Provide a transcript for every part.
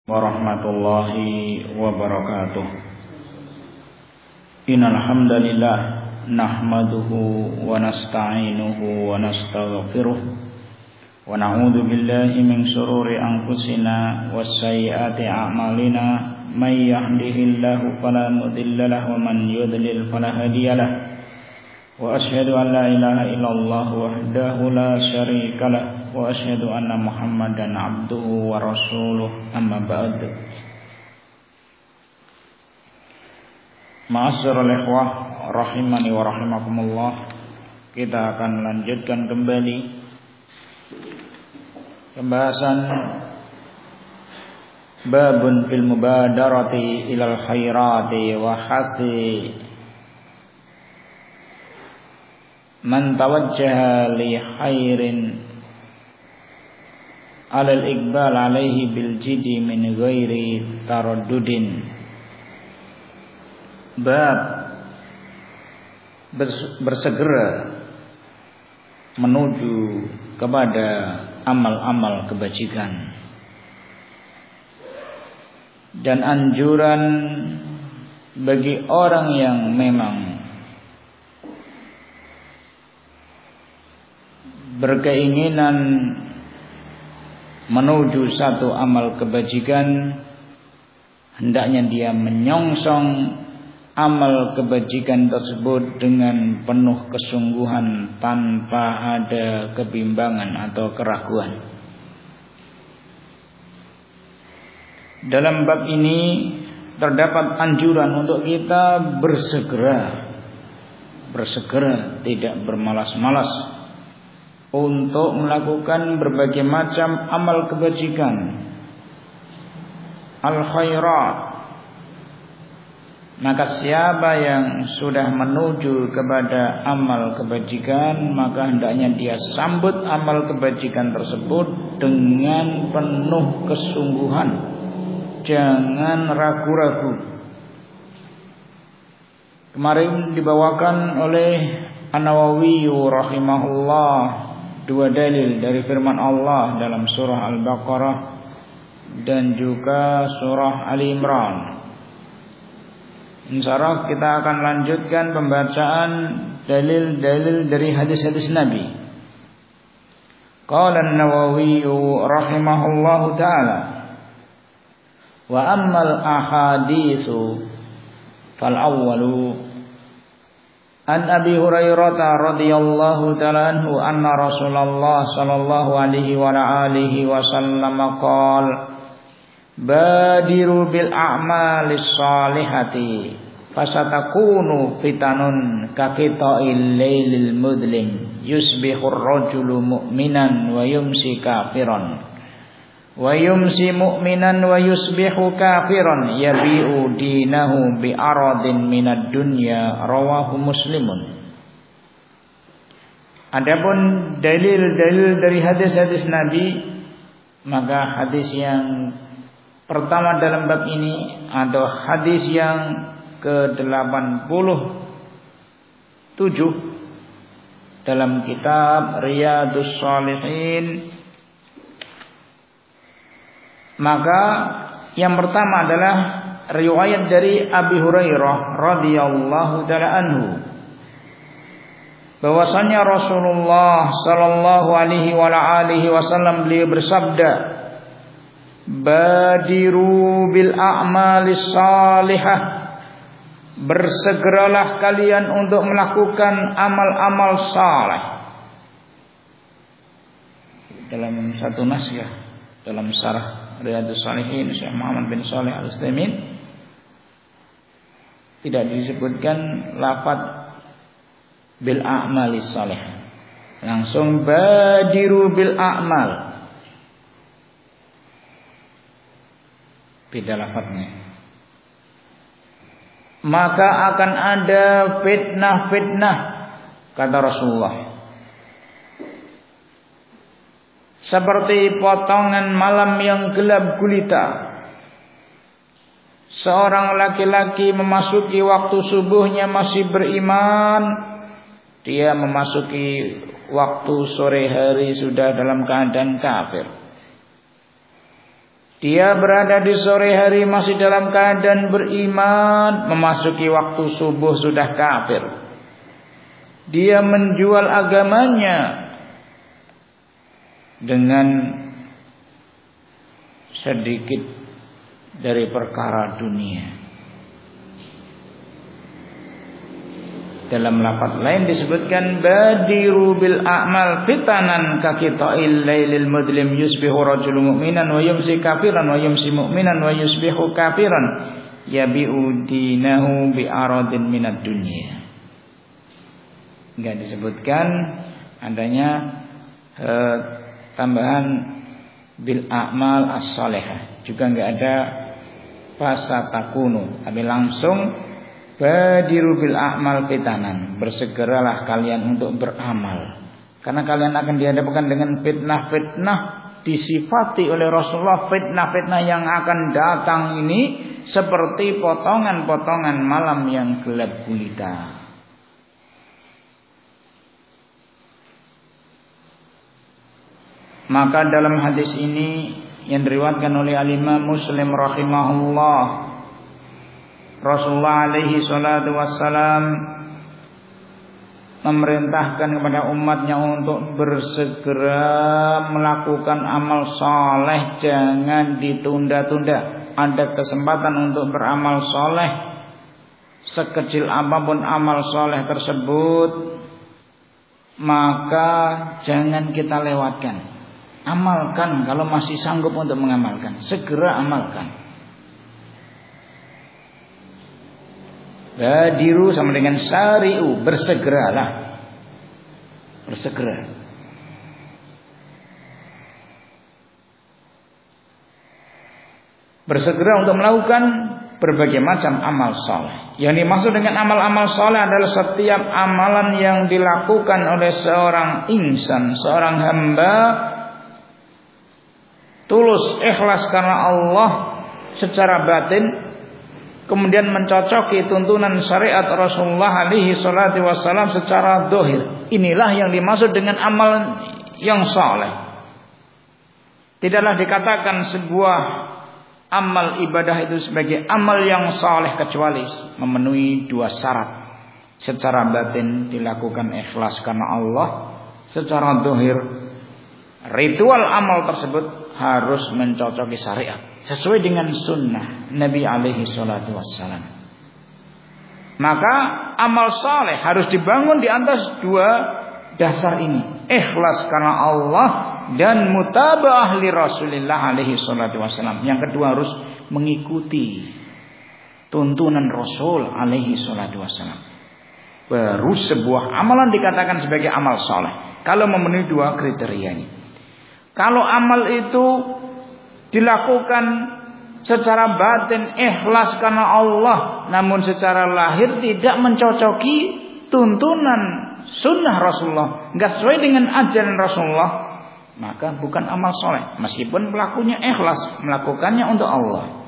Warahmatullahi wabarakatuh. Innal hamdalillah nahmaduhu wa nasta'inuhu wa nastaghfiruh wa na'udzu billahi min shururi anfusina was sayyiati a'malina may yahdihillahu fala mudilla lahu wa man yudlil fala hadiyalah. Wa asyhadu an la ilaha illallah wahdahu la syarika lah wa asyhadu anna Muhammadan abduhu wa rasuluh, amma ba'd. Ma'asyiral ikhwah rahimani wa rahimakumullah, kita akan lanjutkan kembali pembahasan babun fil mubadarati ilal khairati wa hasi man tawajjaha li khairin alal iqbal alaihi bil jidi min ghairi taraddudin. Bab bersegera menuju kepada amal-amal kebajikan dan anjuran bagi orang yang memang berkeinginan menuju satu amal kebajikan, hendaknya dia menyongsong amal kebajikan tersebut dengan penuh kesungguhan tanpa ada kebimbangan atau keraguan. Dalam bab ini terdapat anjuran untuk kita bersegera, tidak bermalas-malas untuk melakukan berbagai macam amal kebajikan, al-khairat. Maka siapa yang sudah menuju kepada amal kebajikan, maka hendaknya dia sambut amal kebajikan tersebut dengan penuh kesungguhan, jangan ragu-ragu. Kemarin dibawakan oleh An-Nawawi rahimahullah dua dalil dari firman Allah dalam surah Al-Baqarah dan juga surah Ali Imran. Insyaallah kita akan lanjutkan pembacaan dalil-dalil dari hadis-hadis Nabi. Qala An-Nawawi rahimahullahu taala, wa ammal ahaditsu fal awwalu an Abi Hurairah radhiyallahu ta'ala anhu anna Rasulullah sallallahu alaihi wa alihi wasallam qala badiru bil a'malis salihati fasatakunu fitanun kaqita'il lailil mudlim yusbihur rajulu mu'minan wa yumsi kafiran wa yumsi mu'minan wa yusbihu kafiran yabi'u dinahu bi aradin minad dunya, rawahu Muslimun. Adapun dalil-dalil dari hadis-hadis Nabi, maka hadis yang pertama dalam bab ini atau hadis yang ke-87 dalam kitab Riyadhus Shalihin. Maka yang pertama adalah riwayat dari Abi Hurairah radhiyallahu taala anhu, bahwasanya Rasulullah sallallahu alaihi wa alihi wasallam beliau bersabda, badiru bil a'malis salihah, bersegeralah kalian untuk melakukan amal-amal saleh. Dalam satu naskah dalam syarah Riyadhus Shalihin Syekh Muhammad bin Shalih Al-Utsaimin tidak disebutkan lafaz bil a'malis salih, langsung badiru bil a'mal, beda lafaznya. Maka akan ada fitnah-fitnah, kata Rasulullah, seperti potongan malam yang gelap gulita. Seorang laki-laki memasuki waktu subuhnya masih beriman, dia memasuki waktu sore hari sudah dalam keadaan kafir. Dia berada di sore hari masih dalam keadaan beriman, memasuki waktu subuh sudah kafir. Dia menjual agamanya dengan sedikit dari perkara dunia. Dalam lafaz lain disebutkan badiru bil a'mal fitanan ka qita'il lailil mudlim yusbihu rajulun mu'minan wa yumsi kafiran wa yumsi mu'minan wa yusbihu kafiran yabi'u dinahu bi aradin minad dunya. Enggak disebutkan adanya tambahan bil a'mal as-salihah, juga enggak ada fasatakunu, tapi langsung badiru bil a'mal fitanan, bersegeralah kalian untuk beramal, karena kalian akan dihadapkan dengan fitnah-fitnah. Disifati oleh Rasulullah fitnah-fitnah yang akan datang ini seperti potongan-potongan malam yang gelap gulita. Maka dalam hadis ini yang diriwayatkan oleh Al-Imam Muslim rahimahullah, Rasulullah alaihi salatu wassalam memerintahkan kepada umatnya untuk bersegera melakukan amal soleh, jangan ditunda-tunda. Ada kesempatan untuk beramal soleh, sekecil apapun amal soleh tersebut, maka jangan kita lewatkan. Amalkan kalau masih sanggup untuk mengamalkan, segera amalkan. Badiru sama dengan sari'u, bersegeralah. Bersegera. Bersegera untuk melakukan berbagai macam amal saleh. Yang dimaksud dengan amal-amal saleh adalah setiap amalan yang dilakukan oleh seorang insan, seorang hamba, tulus ikhlas karena Allah secara batin, kemudian mencocoki tuntunan syariat Rasulullah alaihi salatu wassalam secara zahir. Inilah yang dimaksud dengan amal yang saleh. Tidaklah dikatakan sebuah amal ibadah itu sebagai amal yang saleh kecuali memenuhi dua syarat. Secara batin dilakukan ikhlas karena Allah, secara zahir ritual amal tersebut harus mencocoki syariat, sesuai dengan sunnah Nabi alaihi salatu wassalam. Maka amal saleh harus dibangun di atas dua dasar ini, ikhlas karena Allah dan mutaba'ah li Rasulillah alaihi salatu wassalam. Yang kedua harus mengikuti tuntunan Rasul alaihi salatu wassalam. Baru sebuah amalan dikatakan sebagai amal saleh kalau memenuhi dua kriteria ini. Kalau amal itu dilakukan secara batin ikhlas karena Allah, namun secara lahir tidak mencocoki tuntunan sunnah Rasulullah, enggak sesuai dengan ajaran Rasulullah, maka bukan amal soleh. Meskipun pelakunya ikhlas melakukannya untuk Allah.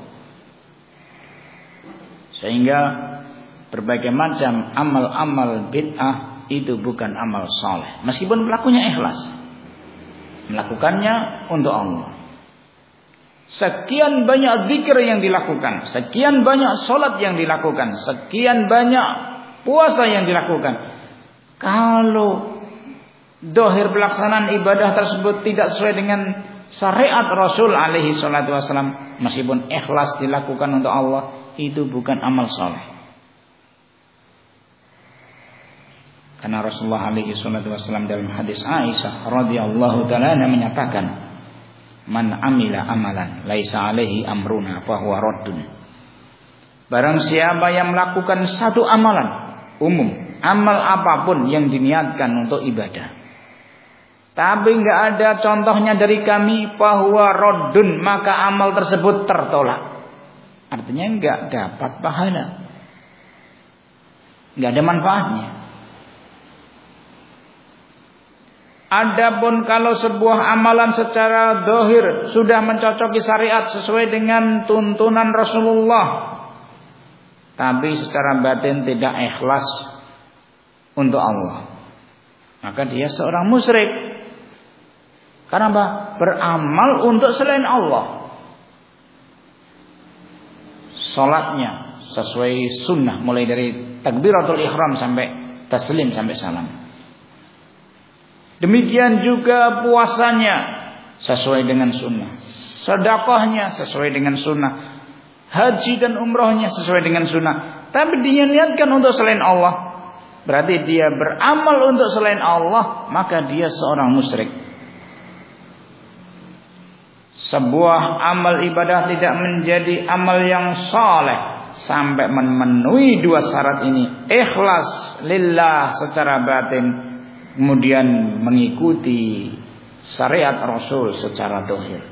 Sehingga berbagai macam amal-amal bid'ah itu bukan amal soleh, meskipun pelakunya ikhlas melakukannya untuk Allah. Sekian banyak zikir yang dilakukan, sekian banyak salat yang dilakukan, sekian banyak puasa yang dilakukan, kalau zahir pelaksanaan ibadah tersebut tidak sesuai dengan syariat Rasul alaihi salatu wasallam, meskipun ikhlas dilakukan untuk Allah, itu bukan amal saleh. Karena Rasulullah alaihi salatu wasallam dalam hadis Aisyah radhiyallahu taala menyatakan, "Man amila amalan laisa alaihi amruna fa huwa raddun." Barang siapa yang melakukan satu amalan umum, amal apapun yang diniatkan untuk ibadah, tapi enggak ada contohnya dari kami, fa huwa raddun, maka amal tersebut tertolak. Artinya enggak dapat pahala, enggak ada manfaatnya. Adapun kalau sebuah amalan secara zahir sudah mencocoki syariat sesuai dengan tuntunan Rasulullah, tapi secara batin tidak ikhlas untuk Allah, maka dia seorang musyrik. Karena apa? Beramal untuk selain Allah. salatnya sesuai sunnah, mulai dari takbiratul ihram sampai taslim sampai salam. Demikian juga puasanya sesuai dengan sunnah, sedekahnya sesuai dengan sunnah, haji dan umrohnya sesuai dengan sunnah. Tapi dia niatkan untuk selain Allah, berarti dia beramal untuk selain Allah, maka dia seorang musyrik. Sebuah amal ibadah tidak menjadi amal yang saleh sampai memenuhi dua syarat ini: ikhlas lillah secara batin, kemudian mengikuti syariat Rasul secara zahir.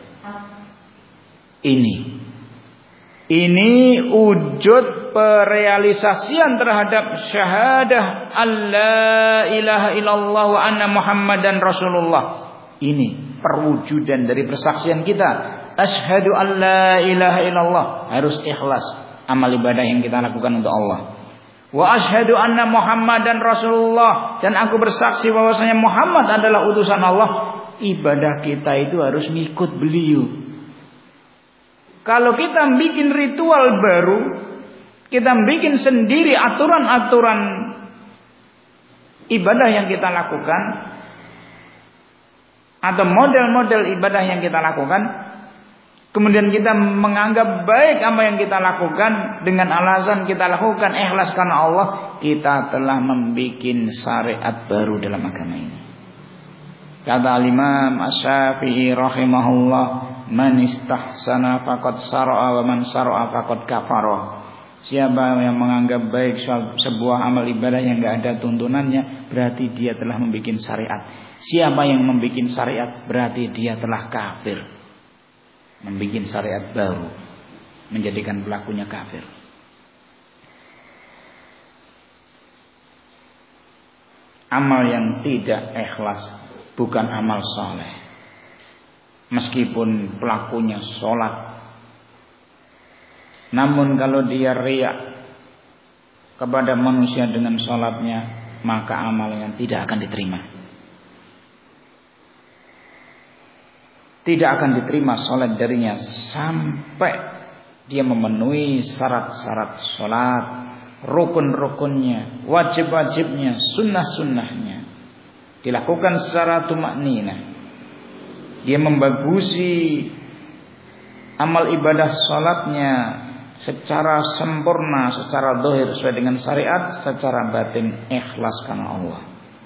Ini wujud perealisasian terhadap syahadah alla ilaha illallah wa anna muhammadan rasulullah. Ini perwujudan dari persaksian kita. Asyhadu alla ilaha illallah, harus ikhlas amal ibadah yang kita lakukan untuk Allah. Wa asyhadu anna muhammadan rasulullah, dan aku bersaksi bahwasanya Muhammad adalah utusan Allah. Ibadah kita itu harus ngikut beliau. Kalau kita bikin ritual baru, kita bikin sendiri aturan-aturan ibadah yang kita lakukan, atau model-model ibadah yang kita lakukan, kemudian kita menganggap baik apa yang kita lakukan dengan alasan kita lakukan ikhlas karena Allah, kita telah membuat syariat baru dalam agama ini. Kata Imam Asy-Syafi'i rahimahullah, man istahsana faqad syara'a wa man syara'a faqad kafara. Siapa yang menganggap baik sebuah amal ibadah yang enggak ada tuntunannya, berarti dia telah membuat syariat. Siapa yang membuat syariat, berarti dia telah kafir. Membuat syariat baru, menjadikan pelakunya kafir. Amal yang tidak ikhlas bukan amal saleh. Meskipun pelakunya sholat, namun kalau dia riya kepada manusia dengan sholatnya, maka amalnya tidak akan diterima. Tidak akan diterima sholat darinya sampai dia memenuhi syarat-syarat sholat, rukun-rukunnya, wajib-wajibnya, sunnah-sunnahnya, dilakukan secara tumakninah. Dia membagusi amal ibadah salatnya secara sempurna, secara zahir sesuai dengan syariat, secara batin ikhlas karena Allah.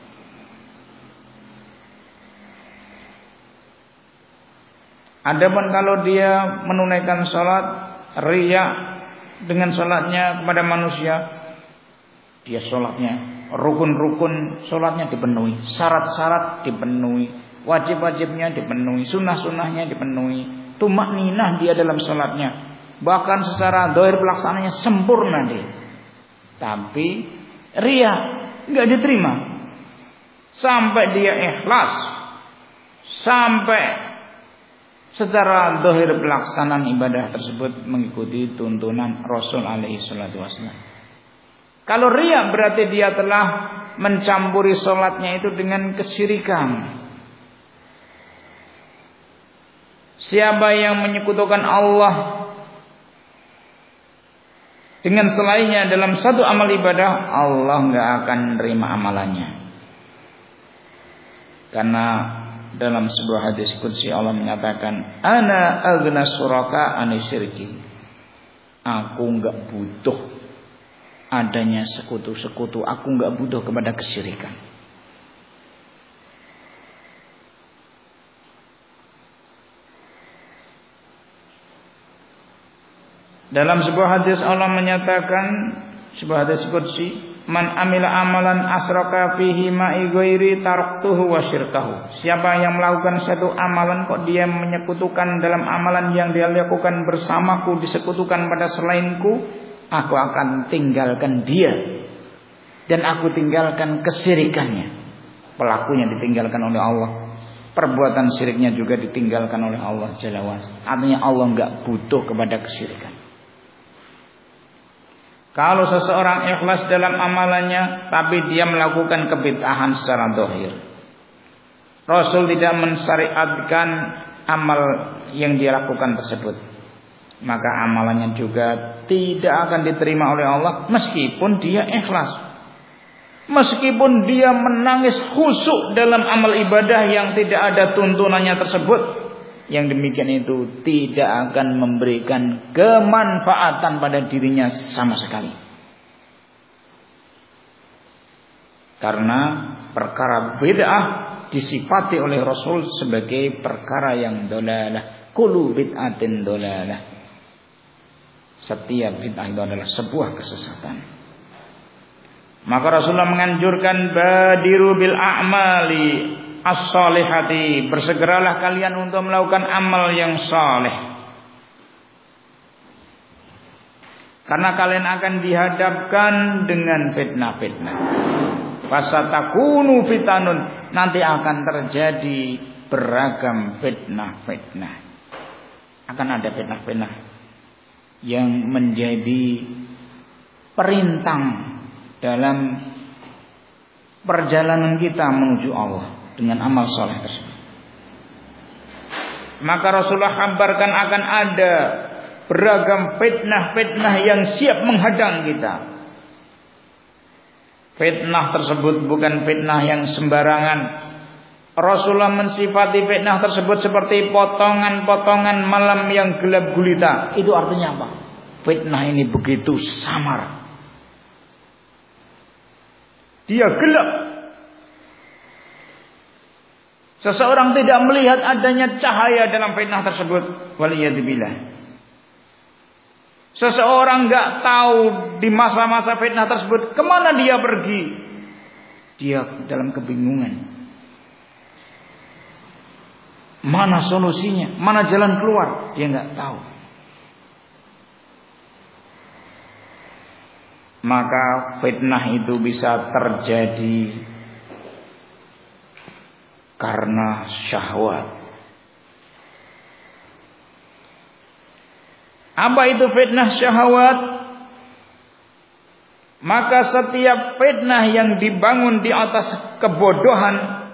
Adapun kalau dia menunaikan salat riya dengan salatnya kepada manusia, dia salatnya rukun-rukun salatnya dipenuhi, syarat-syarat dipenuhi, wajib-wajibnya dipenuhi, sunnah-sunnahnya dipenuhi, tumakninah dia dalam salatnya, bahkan secara zahir pelaksananya sempurna dia. Tapi riya enggak diterima sampai dia ikhlas, sampai secara zahir pelaksanaan ibadah tersebut mengikuti tuntunan Rasul alaihi salatu wasallam. Kalau riya berarti dia telah mencampuri salatnya itu dengan kesyirikan. Siapa yang menyekutukan Allah dengan selainnya dalam satu amal ibadah, Allah enggak akan menerima amalannya. Karena dalam sebuah hadis qudsi Allah menyatakan, ana aghna syuraka anisyirki. Aku enggak butuh adanya sekutu-sekutu, aku enggak butuh kepada kesyirikan. Dalam sebuah hadis Allah menyatakan, sebuah hadis qudsi, man amila amalan asraka fihi ma'i ghairi taraktuhu wa syirkahu. Siapa yang melakukan satu amalan kok dia menyekutukan dalam amalan yang dia lakukan bersamaku, disekutukan pada selainku, aku akan tinggalkan dia dan aku tinggalkan kesyirikannya. Pelakunya ditinggalkan oleh Allah, perbuatan syiriknya juga ditinggalkan oleh Allah Jalla wa'ala. Artinya Allah enggak butuh kepada kesyirikan. Kalau seseorang ikhlas dalam amalannya, tapi dia melakukan kebid'ahan secara zahir, Rasul tidak mensyariatkan amal yang dia lakukan tersebut. maka amalannya juga tidak akan diterima oleh Allah meskipun dia ikhlas. Meskipun dia menangis khusyuk dalam amal ibadah yang tidak ada tuntunannya tersebut, yang demikian itu tidak akan memberikan kemanfaatan pada dirinya sama sekali. Karena perkara bid'ah disifati oleh Rasul sebagai perkara yang dolalah. Kullu bid'atin dolalah. Setiap bid'ah itu adalah sebuah kesesatan. Maka Rasulullah menganjurkan badiru bil a'mali as-salihati, bersegeralah kalian untuk melakukan amal yang saleh. Karena kalian akan dihadapkan dengan fitnah-fitnah. Fasatakunu fitanun, nanti akan terjadi beragam fitnah-fitnah. Akan ada fitnah-fitnah yang menjadi perintang dalam perjalanan kita menuju Allah dengan amal saleh tersebut. Maka Rasulullah kabarkan akan ada beragam fitnah-fitnah yang siap menghadang kita. Fitnah tersebut bukan fitnah yang sembarangan. Rasulullah mensifati fitnah tersebut seperti potongan-potongan malam yang gelap gulita. Itu artinya apa? Fitnah ini begitu samar. Dia gelap. Seseorang tidak melihat adanya cahaya dalam fitnah tersebut. Waliyadzubillah. Seseorang enggak tahu di masa-masa fitnah tersebut kemana dia pergi. Dia dalam kebingungan. Mana solusinya? Mana jalan keluar? Dia enggak tahu. Maka fitnah itu bisa terjadi karena syahwat. Apa itu fitnah syahwat? Maka setiap fitnah yang dibangun di atas kebodohan,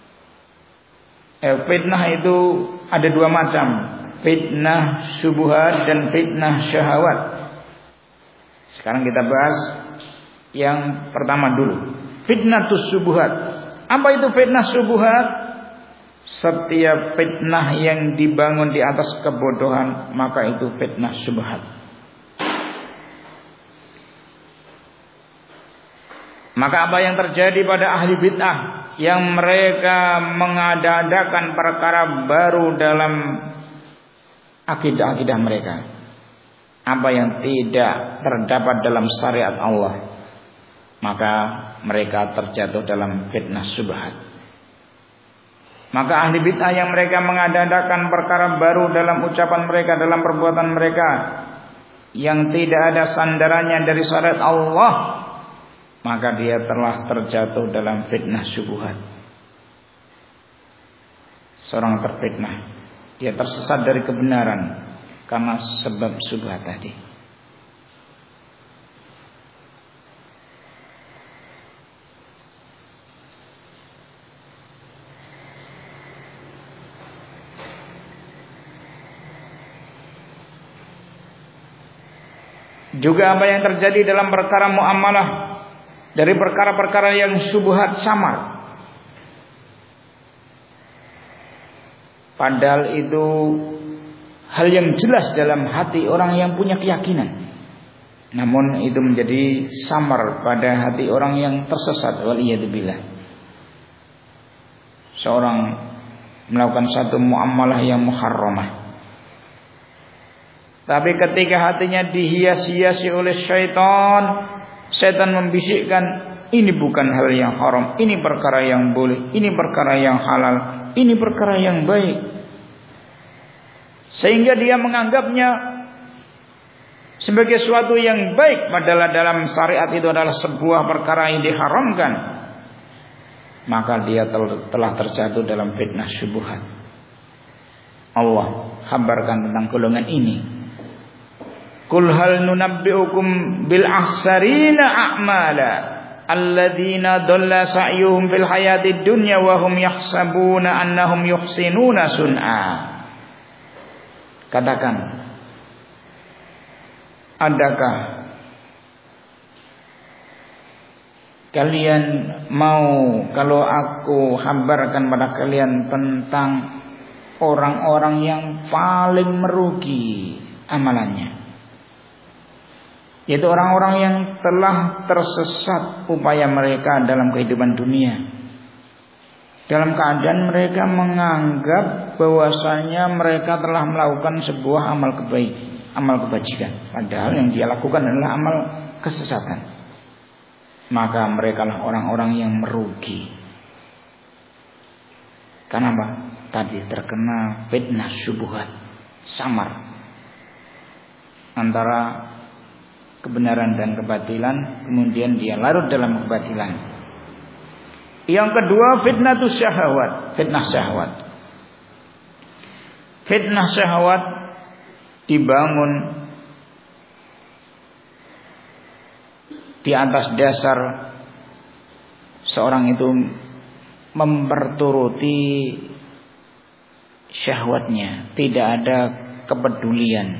fitnah itu ada dua macam, fitnah syubhat dan fitnah syahwat. Sekarang kita bahas yang pertama dulu, fitnatus syubhat. Apa itu fitnah syubhat? Setiap fitnah yang dibangun di atas kebodohan, maka itu fitnah syubhat. Maka apa yang terjadi pada ahli bid'ah yang mereka mengada-adakan perkara baru dalam akidah-akidah mereka, apa yang tidak terdapat dalam syariat Allah, maka mereka terjatuh dalam fitnah syubhat. Maka ahli bid'ah yang mereka mengada-adakan perkara baru dalam ucapan mereka, dalam perbuatan mereka, yang tidak ada sandarannya dari syariat Allah, maka dia telah terjatuh dalam fitnah syubhat. Seorang terfitnah, dia tersesat dari kebenaran karena sebab syubhat tadi. Juga apa yang terjadi dalam perkara muamalah, dari perkara-perkara yang syubhat samar, padahal itu hal yang jelas dalam hati orang yang punya keyakinan, namun itu menjadi samar pada hati orang yang tersesat. Waliyadzubillah. Seorang melakukan satu muamalah yang muharramah, tapi ketika hatinya dihias-hiasi oleh syaitan, setan membisikkan, ini bukan hal yang haram, ini perkara yang boleh, ini perkara yang halal, ini perkara yang baik. Sehingga dia menganggapnya sebagai sesuatu yang baik, padahal dalam syariat itu adalah sebuah perkara yang diharamkan. Maka dia telah terjatuh dalam fitnah syubhat. Allah kabarkan tentang golongan ini. Qul hal nunabbi'ukum bil akhsarina a'mala alladzina dhalla sa'yuhum fil hayatid dunya wa hum yahsabuna annahum yuhsinuna sun'a. Katakan, adakah kalian mau kalau aku kabarkan pada kalian tentang orang-orang yang paling merugi amalannya, yaitu orang-orang yang telah tersesat upaya mereka dalam kehidupan dunia, dalam keadaan mereka menganggap bahwasanya mereka telah melakukan sebuah amal kebajikan, padahal yang dia lakukan adalah amal kesesatan. Maka mereka lah orang-orang yang merugi. Kenapa? Tadi terkena fitnah syubhat, samar antara kebenaran dan kebatilan, kemudian dia larut dalam kebatilan. Yang kedua, fitnatus syahwat, fitnah syahwat. Fitnah syahwat dibangun di atas dasar seorang itu memperturuti syahwatnya, tidak ada kepedulian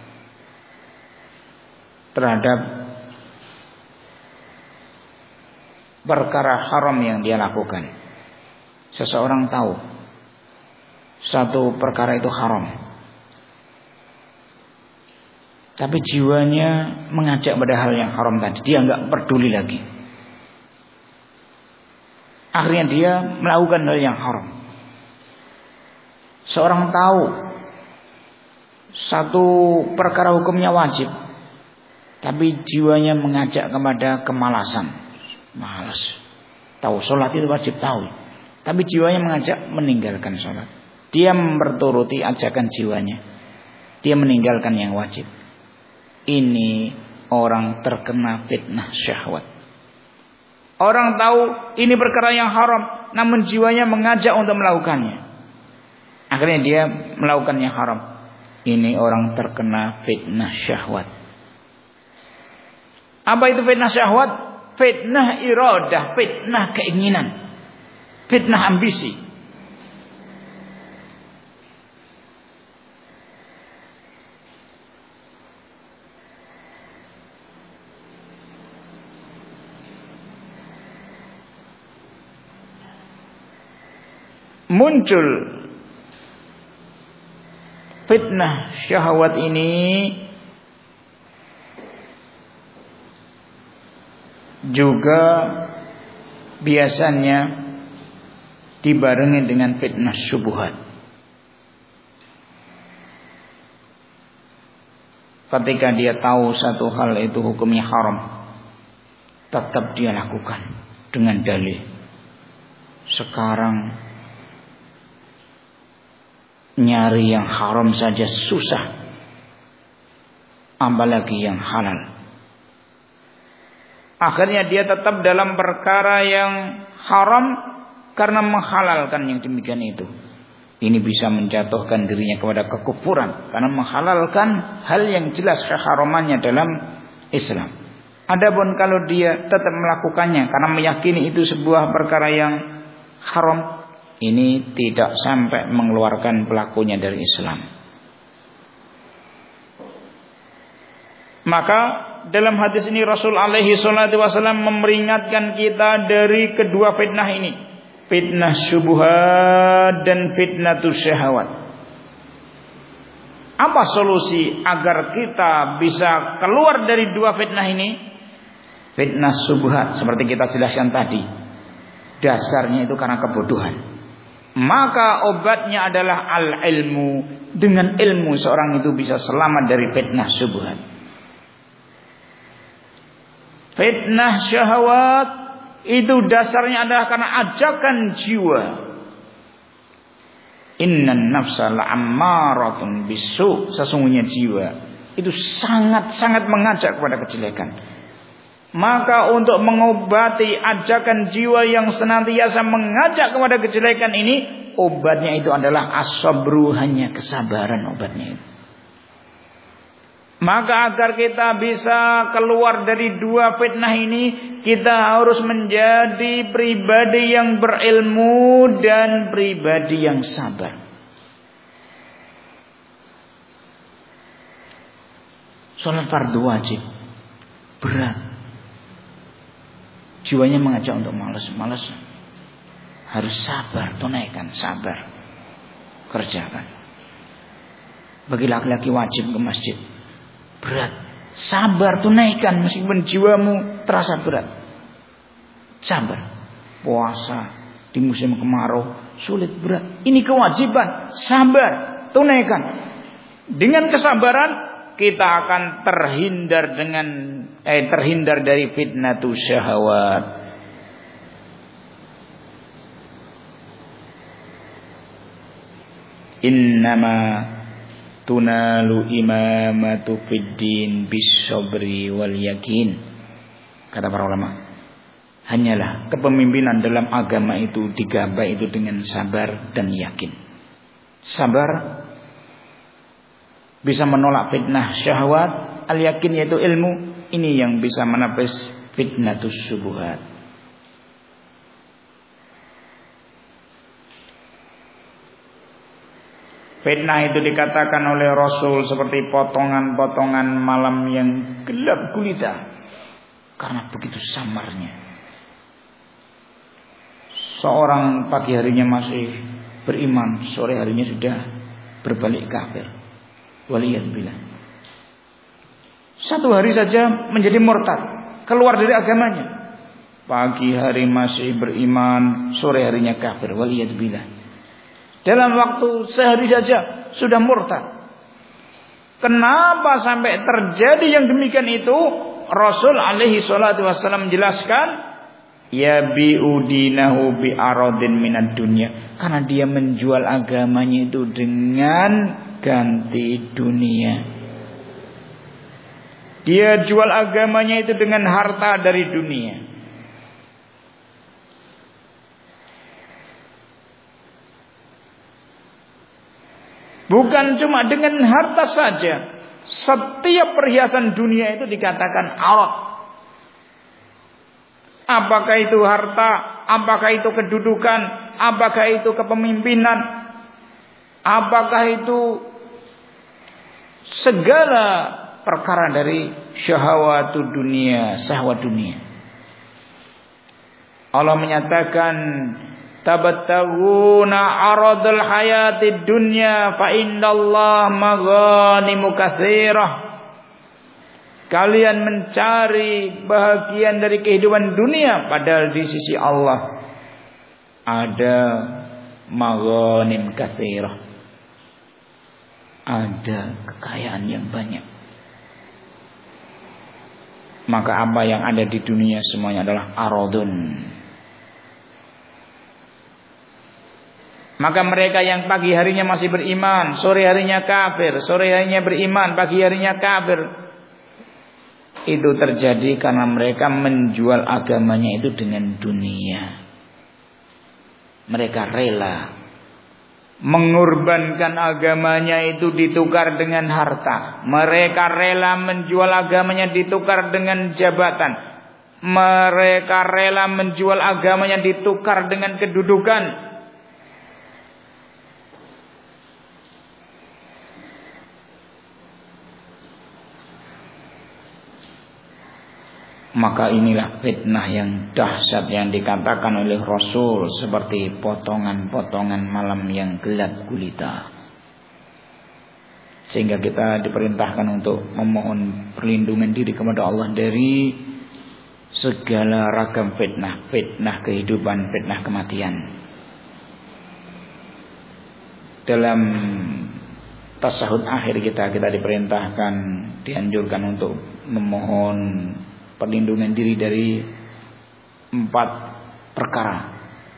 terhadap perkara haram yang dia lakukan. Seseorang tahu satu perkara itu haram, tapi jiwanya mengajak pada hal yang haram tadi, dia enggak peduli lagi. Akhirnya dia melakukan hal yang haram. Seorang tahu satu perkara hukumnya wajib, tapi jiwanya mengajak kepada kemalasan, malas. Tahu sholat itu wajib, tahu, tapi jiwanya mengajak meninggalkan sholat. Dia memperturuti ajakan jiwanya, dia meninggalkan yang wajib. Ini orang terkena fitnah syahwat. Orang tahu ini perkara yang haram, namun jiwanya mengajak untuk melakukannya. Akhirnya dia melakukan yang haram. Ini orang terkena fitnah syahwat. Apa itu fitnah syahwat? Fitnah iradah, fitnah keinginan, fitnah ambisi. Muncul fitnah syahwat ini juga biasanya dibarengi dengan fitnah syubhat. Ketika dia tahu satu hal itu hukumnya haram, tetap dia lakukan dengan dalih. Sekarang nyari yang haram saja susah, apalagi yang halal. Akhirnya dia tetap dalam perkara yang haram karena menghalalkan yang demikian itu. Ini bisa menjatuhkan dirinya kepada kekufuran karena menghalalkan hal yang jelas keharamannya dalam Islam. Adapun kalau dia tetap melakukannya karena meyakini itu sebuah perkara yang haram, ini tidak sampai mengeluarkan pelakunya dari Islam. Maka dalam hadis ini Rasul alaihi salatu wasallam memperingatkan kita dari kedua fitnah ini, fitnah syubhat dan fitnatus syahwat. Apa solusi agar kita bisa keluar dari dua fitnah ini? Fitnah syubhat seperti kita jelaskan tadi, dasarnya itu karena kebodohan. Maka obatnya adalah al-ilmu. Dengan ilmu seorang itu bisa selamat dari fitnah syubhat. Fitnah syahwat itu dasarnya adalah karena ajakan jiwa. Innan nafsa la'ammaratun bisu. Sesungguhnya jiwa itu sangat-sangat mengajak kepada kejelekan. Maka untuk mengobati ajakan jiwa yang senantiasa mengajak kepada kejelekan ini, obatnya itu adalah as-sabru, hanya kesabaran obatnya itu. Maka agar kita bisa keluar dari dua fitnah ini, kita harus menjadi pribadi yang berilmu dan pribadi yang sabar. Salat fardu wajib berat. Jiwanya mengajak untuk malas. Harus sabar, tunaikan, sabar. Kerjakan. Bagi laki-laki wajib ke masjid. Berat. Sabar, tunaikan meskipun jiwamu terasa berat. Sabar. Puasa di musim kemarau sulit, berat. Ini kewajiban. Sabar, tunaikan. Dengan kesabaran kita akan terhindar dari fitnatus syahwat. Innama tunalu imamatu fid din bis-sabri wal yakin. Kata para ulama, hanyalah kepemimpinan dalam agama itu digapai itu dengan sabar dan yakin. Sabar bisa menolak fitnah syahwat, al-yakin yaitu ilmu, ini yang bisa menepis fitnatus syubhat. Fitnah itu dikatakan oleh Rasul seperti potongan-potongan malam yang gelap gulita, karena begitu samarnya. Seorang pagi harinya masih beriman, sore harinya sudah berbalik kafir. Waliyadzubillah. Satu hari saja menjadi murtad, keluar dari agamanya. Pagi hari masih beriman, sore harinya kafir. Waliyadzubillah. Dalam waktu sehari saja sudah murtad. Kenapa sampai terjadi yang demikian itu? Rasul alaihi salatu wasallam menjelaskan, ya bi'udinahu bi'aradin minad dunya. Karena dia menjual agamanya itu dengan ganti dunia. Dia jual agamanya itu dengan harta dari dunia. Bukan cuma dengan harta saja. Setiap perhiasan dunia itu dikatakan arad. Apakah itu harta, apakah itu kedudukan, apakah itu kepemimpinan, apakah itu segala perkara dari syahwatud dunia, syahwat dunia. Allah menyatakan, tabattaguna aradul hayatid dunya fa innallaha maghanimu katsirah. Kalian mencari bahagian dari kehidupan dunia, padahal di sisi Allah ada maghanim katsirah, ada kekayaan yang banyak. Maka apa yang ada di dunia semuanya adalah aradun. Maka mereka yang pagi harinya masih beriman, sore harinya kafir, sore harinya beriman, pagi harinya kafir, itu terjadi karena mereka menjual agamanya itu dengan dunia. Mereka rela mengorbankan agamanya itu ditukar dengan harta. Mereka rela menjual agamanya ditukar dengan jabatan. Mereka rela menjual agamanya ditukar dengan kedudukan. Maka inilah fitnah yang dahsyat yang dikatakan oleh Rasul seperti potongan-potongan malam yang gelap gulita. Sehingga kita diperintahkan untuk memohon perlindungan diri kepada Allah dari segala ragam fitnah, fitnah kehidupan, fitnah kematian. Dalam tasahud akhir kita diperintahkan, dianjurkan untuk memohon perlindungan diri dari 4 perkara.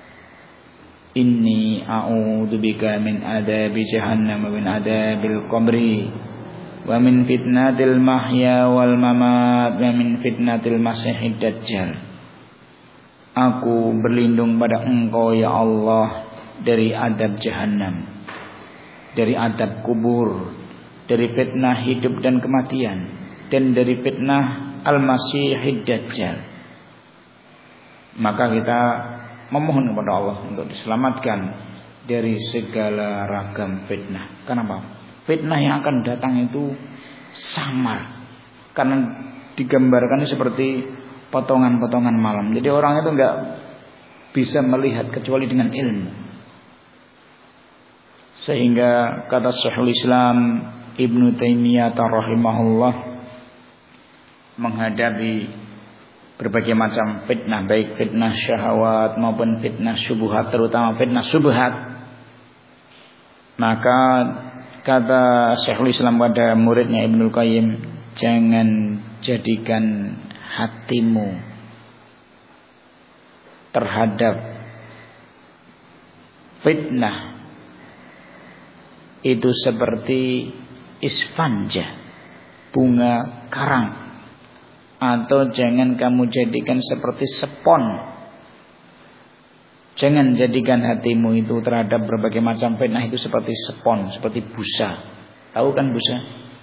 Inni a'udzubika min adabi jahannam wa min adabil qabri wa min fitnatil mahya wal mamat wa min fitnatil masiihid dajjal. Aku berlindung pada Engkau ya Allah dari adab jahannam, dari adab kubur, dari fitnah hidup dan kematian, dan dari fitnah al-masiihid dajjal. Maka kita memohon kepada Allah untuk diselamatkan dari segala ragam fitnah. Kenapa? Fitnah yang akan datang itu samar, karena digambarkan seperti potongan-potongan malam. Jadi orang itu enggak bisa melihat kecuali dengan ilmu. Sehingga kata Syekhul Islam Ibnu Taimiyah rahimahullah, menghadapi berbagai macam fitnah, baik fitnah syahwat maupun fitnah syubhat, terutama fitnah syubhat, maka kata Syekhul Islam pada muridnya Ibnul Qayyim, jangan jadikan hatimu terhadap fitnah itu seperti isfanja, bunga karang, atau jangan kamu jadikan seperti spon. Jangan jadikan hatimu itu terhadap berbagai macam fitnah itu seperti spon, seperti busa. Tahu kan busa?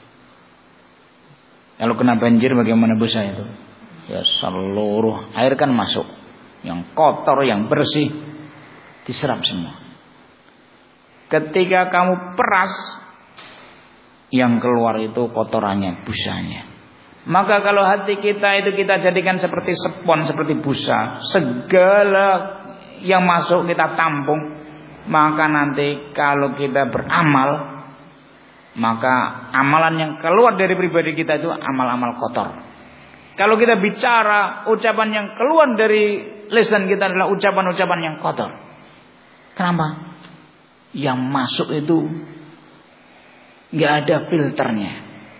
Kalau kena banjir bagaimana busa itu? Ya seluruh air kan masuk, yang kotor, yang bersih diserap semua. Ketika kamu peras, yang keluar itu kotorannya, busanya. Maka kalau hati kita itu kita jadikan seperti spon, seperti busa, segala yang masuk kita tampung, maka nanti kalau kita beramal, maka amalan yang keluar dari pribadi kita itu amal-amal kotor. Kalau kita bicara, ucapan yang keluar dari lisan kita adalah ucapan-ucapan yang kotor. Kenapa? Yang masuk itu nggak ada filternya.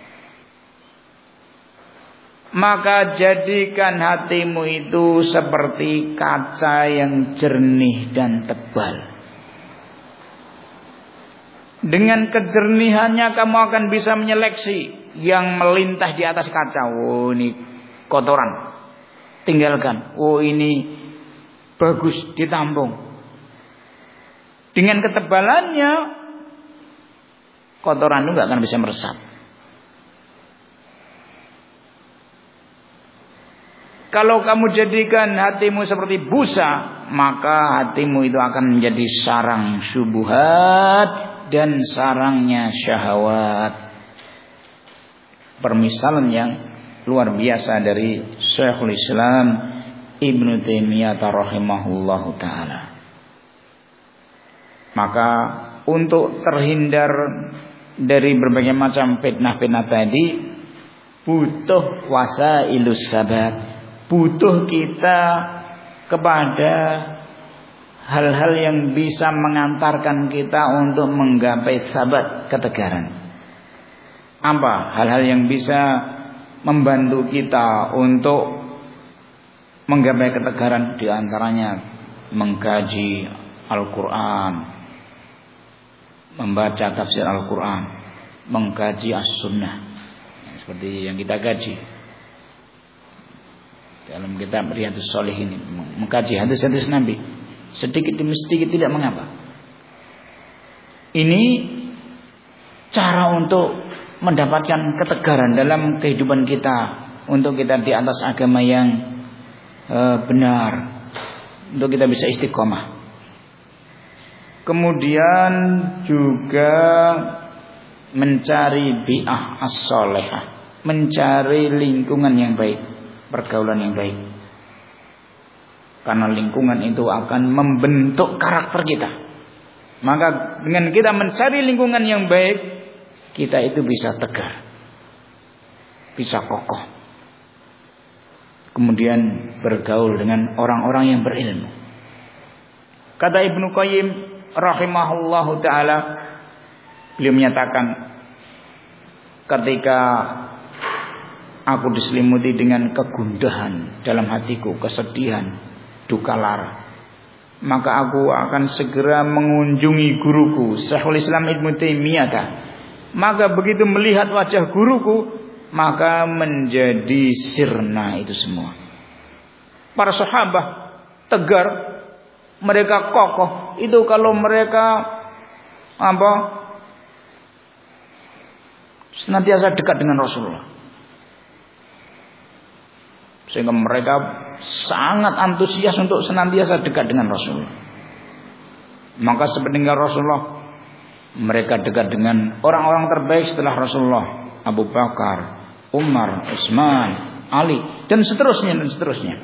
Maka jadikan hatimu itu seperti kaca yang jernih dan tebal. Dengan kejernihannya kamu akan bisa menyeleksi yang melintas di atas kaca. Oh ini kotoran, tinggalkan. Oh ini bagus, ditampung. Dengan ketebalannya, kotoran itu gak akan bisa meresap. Kalau kamu jadikan hatimu seperti busa, maka hatimu itu akan menjadi sarang syubhat dan sarangnya syahwat. Permisalan yang luar biasa dari Syekhul Islam Ibnu Taimiyah rahimahullahu taala. Maka untuk terhindar dari berbagai macam fitnah-fitnah tadi, butuh wasailus sabat. Butuh kita kepada hal-hal yang bisa mengantarkan kita untuk menggapai sabat, ketegaran. Apa hal-hal yang bisa membantu kita untuk menggapai ketegaran? Di antaranya mengkaji Al-Quran, membaca tafsir Al-Quran, mengkaji As-Sunnah, seperti yang kita kaji dalam kitab Riyadhus Shalihin, mengkaji hadis-hadis Nabi sedikit demi sedikit, tidak mengapa. Ini cara untuk mendapatkan ketegaran dalam kehidupan kita, untuk kita di atas agama yang benar, untuk kita bisa istiqomah. Kemudian juga mencari bi'ah as-sholehah, mencari lingkungan yang baik, pergaulan yang baik. Karena lingkungan itu akan membentuk karakter kita. Maka dengan kita mencari lingkungan yang baik, kita itu bisa tegar, bisa kokoh. Kemudian bergaul dengan orang-orang yang berilmu. Kata Ibnu Qayyim rahimahullahu taala, beliau menyatakan, ketika aku diselimuti dengan kegundahan dalam hatiku, kesedihan, duka lara, maka aku akan segera mengunjungi guruku Syekhul Islam Ibnu Taimiyah. Maka begitu melihat wajah guruku, maka menjadi sirna itu semua. Para sahabat tegar, mereka kokoh. Itu kalau mereka senantiasa dekat dengan Rasulullah, sehingga mereka sangat antusias untuk senantiasa dekat dengan Rasulullah. Maka sepeninggal Rasulullah, mereka dekat dengan orang-orang terbaik setelah Rasulullah, Abu Bakar, Umar, Utsman, Ali, dan seterusnya dan seterusnya.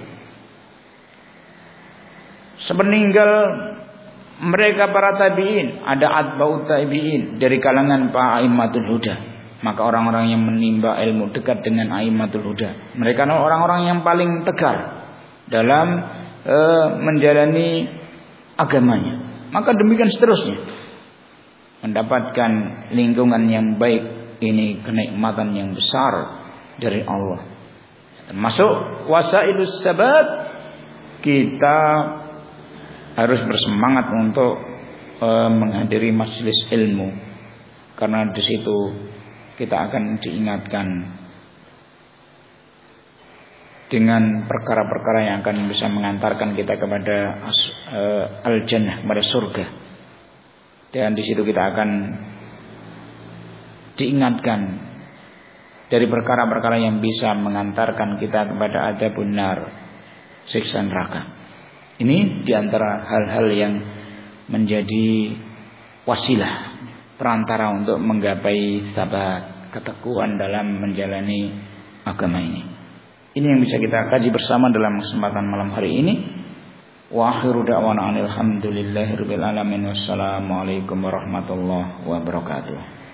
Sepeninggal mereka para tabi'in, ada atba'ut tabi'in dari kalangan para a'immatul huda. Maka orang-orang yang menimba ilmu dekat dengan a'immatul huda, mereka adalah orang-orang yang paling tegar dalam menjalani agamanya. Maka demikian seterusnya, mendapatkan lingkungan yang baik. Ini kenikmatan yang besar dari Allah. Termasuk wasailus sabat, kita harus bersemangat untuk menghadiri majelis ilmu, karena di situ kita akan diingatkan dengan perkara-perkara yang akan bisa mengantarkan kita kepada al-jannah, kepada surga. Dan di situ kita akan diingatkan dari perkara-perkara yang bisa mengantarkan kita kepada adabun nar, siksa neraka. Ini diantara hal-hal yang menjadi wasilah, perantara untuk menggapai sabat, keteguhan dalam menjalani agama ini. Ini yang bisa kita kaji bersama dalam kesempatan malam hari ini. Wa akhiru da'wana alhamdulillahirabbil alamin. Wassalamualaikum warahmatullahi wabarakatuh.